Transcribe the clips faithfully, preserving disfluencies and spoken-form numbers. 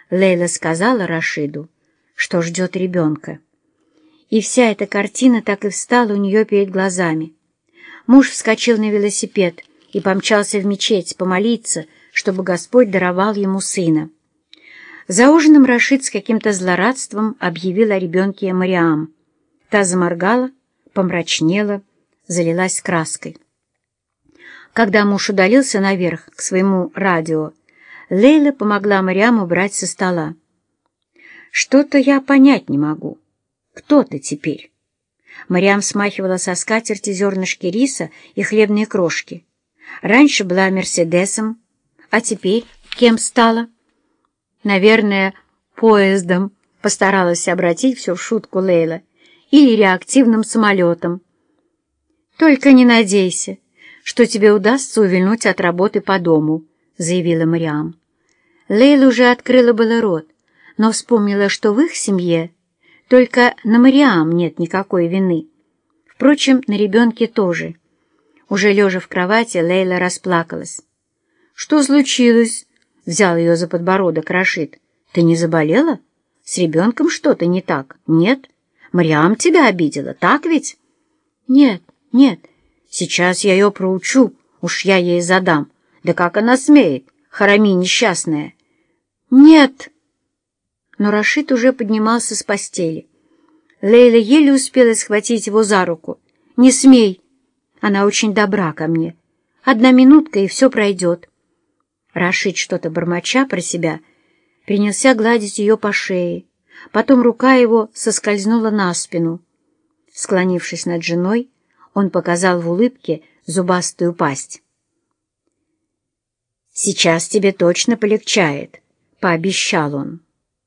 Лейла сказала Рашиду, что ждет ребенка. И вся эта картина так и встала у нее перед глазами. Муж вскочил на велосипед и помчался в мечеть помолиться, чтобы Господь даровал ему сына. За ужином Рашид с каким-то злорадством объявил о ребенке Мариам. Та заморгала, помрачнела, залилась краской. Когда муж удалился наверх к своему радио, Лейла помогла Мариам убрать со стола. «Что-то я понять не могу. Кто ты теперь?» Мариам смахивала со скатерти зернышки риса и хлебные крошки. «Раньше была Мерседесом, а теперь кем стала?» «Наверное, поездом», — постаралась обратить все в шутку Лейла, «или реактивным самолетом». «Только не надейся, что тебе удастся увильнуть от работы по дому», — заявила Мариам. Лейла уже открыла было рот, но вспомнила, что в их семье только на Мариам нет никакой вины. Впрочем, на ребенке тоже. Уже лежа в кровати, Лейла расплакалась. «Что случилось?» — взял ее за подбородок Рашид. «Ты не заболела? С ребенком что-то не так? Нет? Мариам тебя обидела, так ведь?» «Нет, нет. Сейчас я ее проучу, уж я ей задам. Да как она смеет, Харами несчастная!» «Нет!» Но Рашид уже поднимался с постели. Лейла еле успела схватить его за руку. «Не смей! Она очень добра ко мне. Одна минутка, и все пройдет». Рашид, что-то бормоча про себя, принялся гладить ее по шее. Потом рука его соскользнула на спину. Склонившись над женой, он показал в улыбке зубастую пасть. «Сейчас тебе точно полегчает», — пообещал он.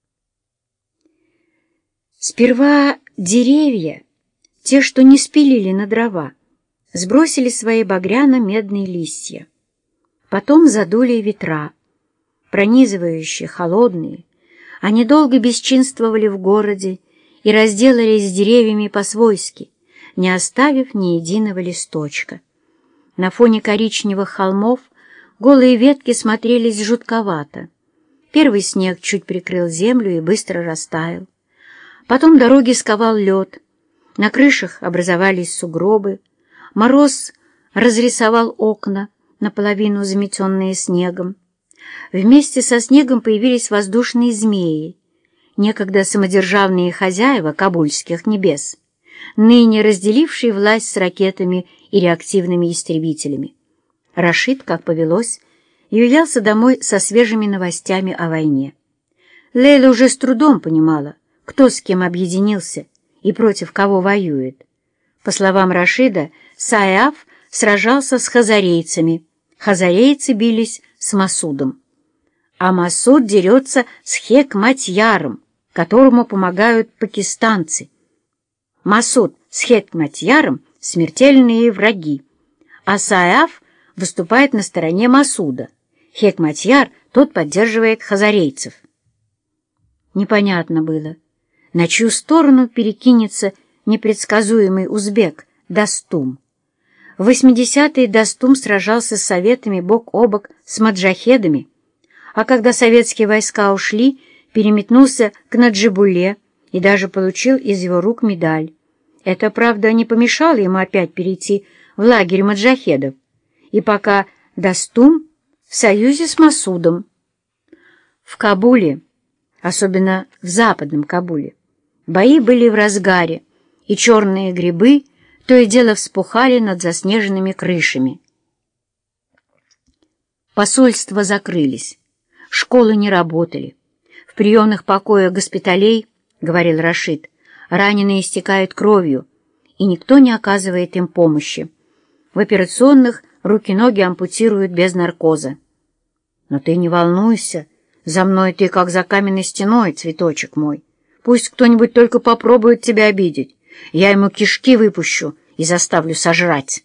Сперва деревья, те, что не спилили на дрова, сбросили свои багряно-медные листья. Потом задули ветра, пронизывающие, холодные. Они долго бесчинствовали в городе и разделались с деревьями по-свойски, не оставив ни единого листочка. На фоне коричневых холмов голые ветки смотрелись жутковато. Первый снег чуть прикрыл землю и быстро растаял. Потом дороги сковал лед, на крышах образовались сугробы, мороз разрисовал окна, наполовину заметенные снегом. Вместе со снегом появились воздушные змеи, некогда самодержавные хозяева кабульских небес, ныне разделившие власть с ракетами и реактивными истребителями. Рашид, как повелось, являлся домой со свежими новостями о войне. Лейла уже с трудом понимала, кто с кем объединился и против кого воюет. По словам Рашида, Сааф сражался с хазарейцами, хазарейцы бились с Масудом. А Масуд дерется с Хекматьяром, которому помогают пакистанцы. Масуд с Хекматьяром — смертельные враги, а Сааф выступает на стороне Масуда. Хекматьяр, тот поддерживает хазарейцев. Непонятно было, на чью сторону перекинется непредсказуемый узбек Дастум. В восьмидесятые Дастум сражался с советами бок о бок с маджахедами, а когда советские войска ушли, переметнулся к Наджибулле и даже получил из его рук медаль. Это, правда, не помешало ему опять перейти в лагерь маджахедов, и пока Дастум в союзе с Масудом. В Кабуле, особенно в западном Кабуле, бои были в разгаре, и черные грибы то и дело вспухали над заснеженными крышами. Посольства закрылись, школы не работали. В приемных покоях госпиталей, говорил Рашид, раненые истекают кровью, и никто не оказывает им помощи. В операционных руки-ноги ампутируют без наркоза. Но ты не волнуйся, за мной ты как за каменной стеной, цветочек мой. Пусть кто-нибудь только попробует тебя обидеть, я ему кишки выпущу и заставлю сожрать.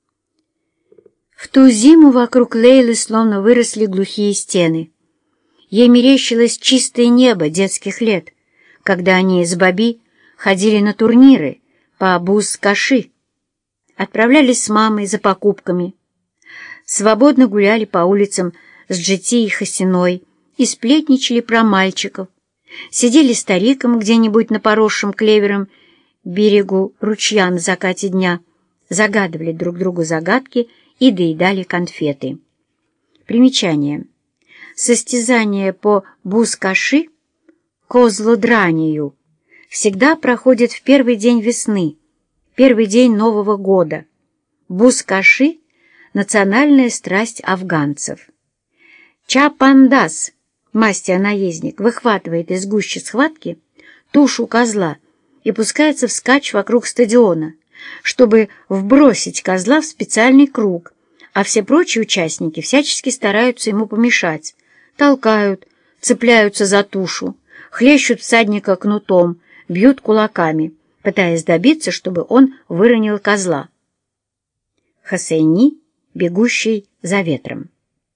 В ту зиму вокруг Лейлы словно выросли глухие стены. Ей мерещилось чистое небо детских лет, когда они с Баби ходили на турниры по Буз-Каши, отправлялись с мамой за покупками, свободно гуляли по улицам с Джити и Хасиной, и сплетничали про мальчиков, сидели стариком где-нибудь на поросшем клевером берегу ручья на закате дня, загадывали друг другу загадки и доедали конфеты. Примечание. Состязание по бускаши, козлодранию, всегда проходит в первый день весны, первый день Нового года. Бускаши — национальная страсть афганцев. Чапандас, мастер-наездник, выхватывает из гущи схватки тушу козла и пускается вскачь вокруг стадиона, чтобы вбросить козла в специальный круг, а все прочие участники всячески стараются ему помешать, толкают, цепляются за тушу, хлещут всадника кнутом, бьют кулаками, пытаясь добиться, чтобы он выронил козла. Хосейни, бегущий за ветром.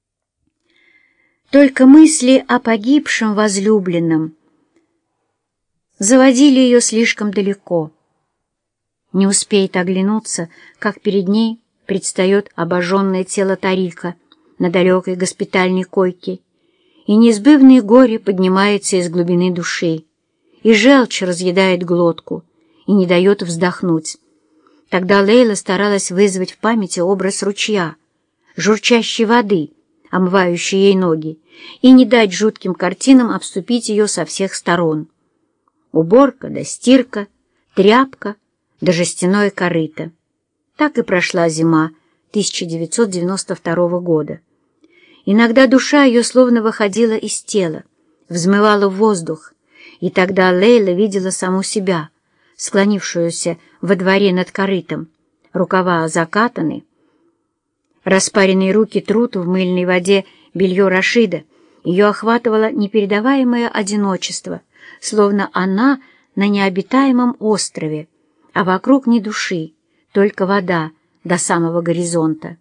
Только мысли о погибшем возлюбленном заводили ее слишком далеко. Не успеет оглянуться, как перед ней предстает обожженное тело Тарика на далекой госпитальной койке, и неизбывное горе поднимается из глубины души, и желчь разъедает глотку и не дает вздохнуть. Тогда Лейла старалась вызвать в памяти образ ручья, журчащей воды, омывающей ей ноги, и не дать жутким картинам обступить ее со всех сторон. Уборка да стирка, тряпка да жестяное корыто. Так и прошла зима тысяча девятьсот девяносто второго года. Иногда душа ее словно выходила из тела, взмывала в воздух, и тогда Лейла видела саму себя, склонившуюся во дворе над корытом, рукава закатаны, распаренные руки трут в мыльной воде белье Рашида. Ее охватывало непередаваемое одиночество, словно она на необитаемом острове, а вокруг ни души, только вода до самого горизонта.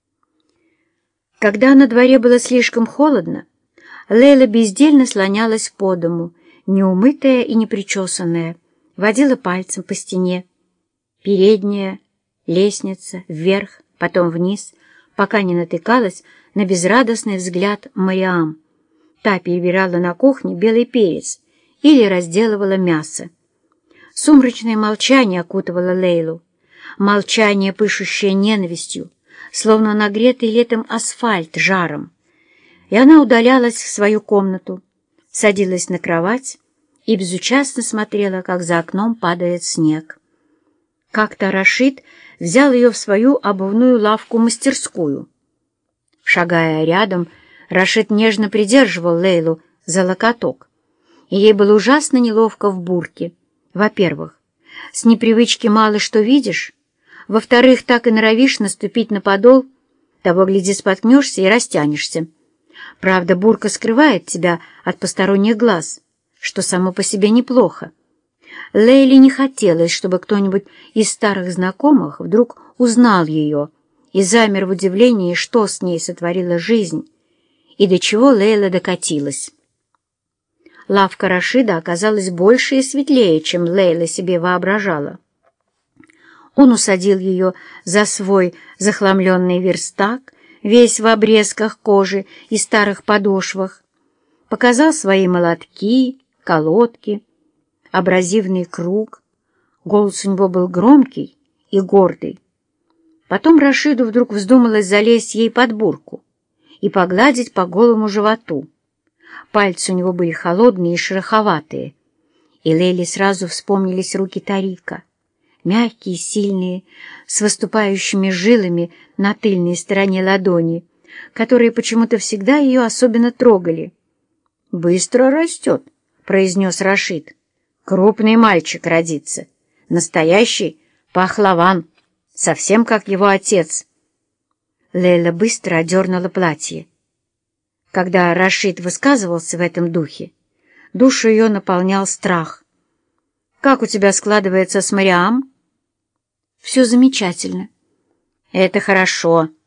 Когда на дворе было слишком холодно, Лейла бездельно слонялась по дому, неумытая и непричесанная, водила пальцем по стене. Передняя, лестница, вверх, потом вниз, пока не натыкалась на безрадостный взгляд Мариам. Та перебирала на кухне белый перец или разделывала мясо. Сумрачное молчание окутывало Лейлу, молчание, пышущее ненавистью, словно нагретый летом асфальт жаром. И она удалялась в свою комнату, садилась на кровать и безучастно смотрела, как за окном падает снег. Как-то Рашид взял ее в свою обувную лавку-мастерскую. Шагая рядом, Рашид нежно придерживал Лейлу за локоток, и ей было ужасно неловко в бурке. Во-первых, с непривычки мало что видишь, во-вторых, так и норовишь наступить на подол, того, гляди, споткнешься и растянешься. Правда, бурка скрывает тебя от посторонних глаз, что само по себе неплохо. Лейле не хотелось, чтобы кто-нибудь из старых знакомых вдруг узнал ее и замер в удивлении, что с ней сотворила жизнь и до чего Лейла докатилась. Лавка Рашида оказалась больше и светлее, чем Лейла себе воображала. Он усадил ее за свой захламленный верстак, весь в обрезках кожи и старых подошвах, показал свои молотки, колодки, абразивный круг. Голос у него был громкий и гордый. Потом Рашиду вдруг вздумалось залезть ей под бурку и погладить по голому животу. Пальцы у него были холодные и шероховатые, и Лейле сразу вспомнились руки Тарика, мягкие, сильные, с выступающими жилами на тыльной стороне ладони, которые почему-то всегда ее особенно трогали. «Быстро растет», — произнес Рашид. «Крупный мальчик родится, настоящий пахлаван, совсем как его отец». Лейла быстро одернула платье. Когда Рашид высказывался в этом духе, душу ее наполнял страх. «Как у тебя складывается с Мариам?» «Все замечательно». «Это хорошо.